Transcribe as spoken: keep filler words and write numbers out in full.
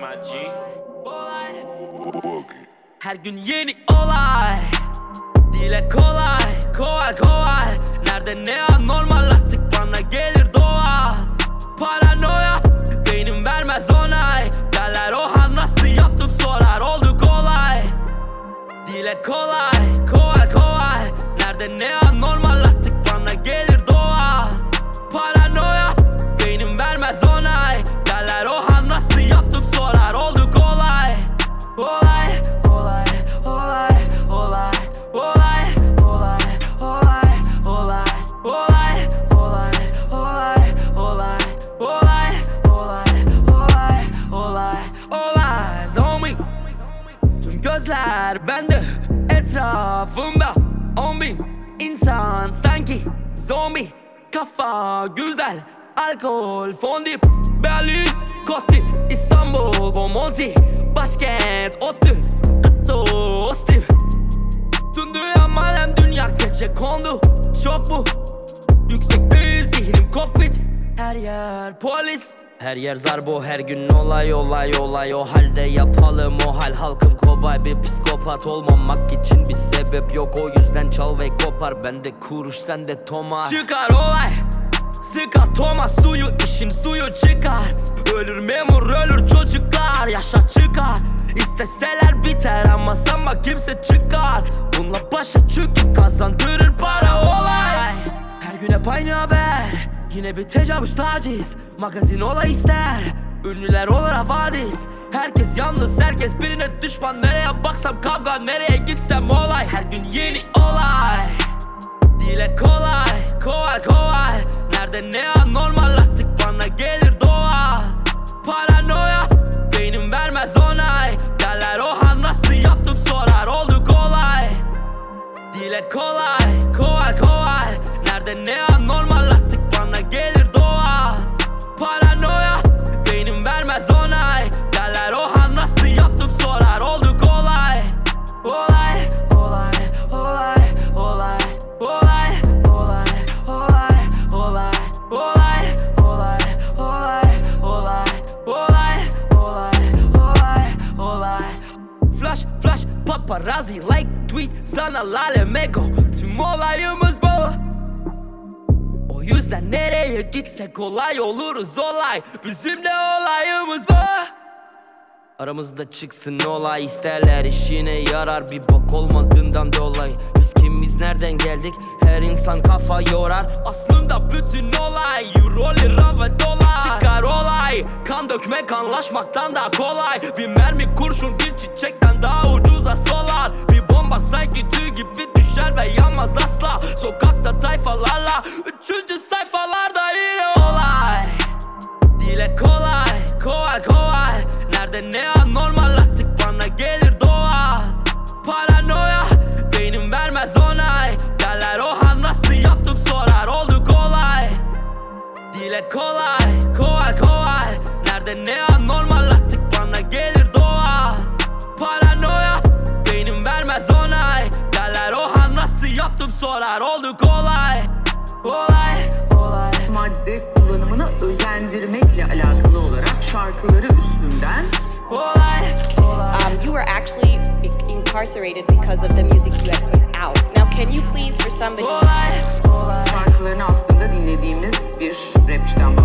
Naci. Her gün yeni olay, dile kolay, kolay kolay. Nerede ne anormal artık bana gelir doğa. Paranoya, beynim vermez onay. Derler oha nasıl yaptım sorar oldu kolay. Dile kolay, kolay kolay. Nerede ne anormal artık bana gelir doğa. Paranoya, beynim vermez onay. Derler oha nasıl yaptım sorar oldu kolay. Olay, olay, olay, olay, olay, olay, olay, olay, olay, olay, olay, olay, olay, olay, olay, olay, olay, zombie. Tüm gözler bende, etrafımda on bin insan sanki zombi. Kafa güzel, alkol fondip. Berlin, Kotti, İstanbul, Bomonti. Başkent, Ottu, Gıttı, Ostim. Tüm dünya malem dünya gece kondu. Çok bu, yüksekteyiz zihnim kokpit. Her yer polis, her yer zarbo, her gün olay olay olay. O halde yapalım o hal, halkım kobay. Bir psikopat olmamak için bir sebep yok. O yüzden çal ve kopar, bende kuruş sende tomar. Çıkar olay, sıkar Thomas suyu, işin suyu çıkar. Ölür memur ölür çocuklar, yaşa çıkar. İsteseler biter ama sanma kimse çıkar. Bununla başa çünkü kazandırır para olay. Her gün hep aynı haber, yine bir tecavüz taciz. Magazin olay ister, ünlüler olur havadis. Herkes yalnız, herkes birine düşman. Nereye baksam kavga, nereye gitsem olay. Her gün yeni olay, dile kolay, kolay kolay. Nerede ne anormal artık bana gelir doğa. Paranoya, beynim vermez onay. Derler oha nasıl yaptım sorar oldu kolay. Dile kolay, kolay kolay. Nerede ne anormal artık bana gelir doğa. Paranoya, beynim vermez onay. Derler oha nasıl yaptım sorar oldu kolay. Olay, olay, olay, olay, olay, olay, olay, olay, olay, olay, olay, olay, olay, olay, olay, olay. Flash, flash, paparazzi, like, tweet, sana lale mego. Tüm olayımız bu. O yüzden nereye gitsek olay oluruz olay. Bizim de olayımız bu. Aramızda çıksın olay, isterler işine yarar. Bir bok olmadığından dolayı. Biz kimiz, nereden geldik, her insan kafa yorar. Aslında bütün olay euro, lira ve dolar. Çıkar olay, kan dökmek anlaşmaktan daha kolay. Bir mermi kurşun bir çiçekten daha ucuza solar. Bir bomba sanki tüy gibi düşer ve yanmaz asla. Sokakta tayfalarla, üçüncü sayfalarda yine olay. Dile kolay, kolay kolay. Nerede ne anormal artık bana gelir doğa. Paranoya, beynim vermez onay. Derler oha nasıl yaptım sorar oldu kolay. Dile kolay, kolay kolay. Nerede ne anormal artık bana gelir doğa. Paranoya, beynim vermez onay. Derler oha nasıl yaptım sorar oldu kolay. Olay, olay. Madde kullanımını özendirmekle alakalı olarak şarkıları üstünden olay, olay. Um, you were actually incarcerated because of the music you had put out. Now can you please for somebody... Olay, olay. şarkılarını aslında dinlediğimiz bir rapçiden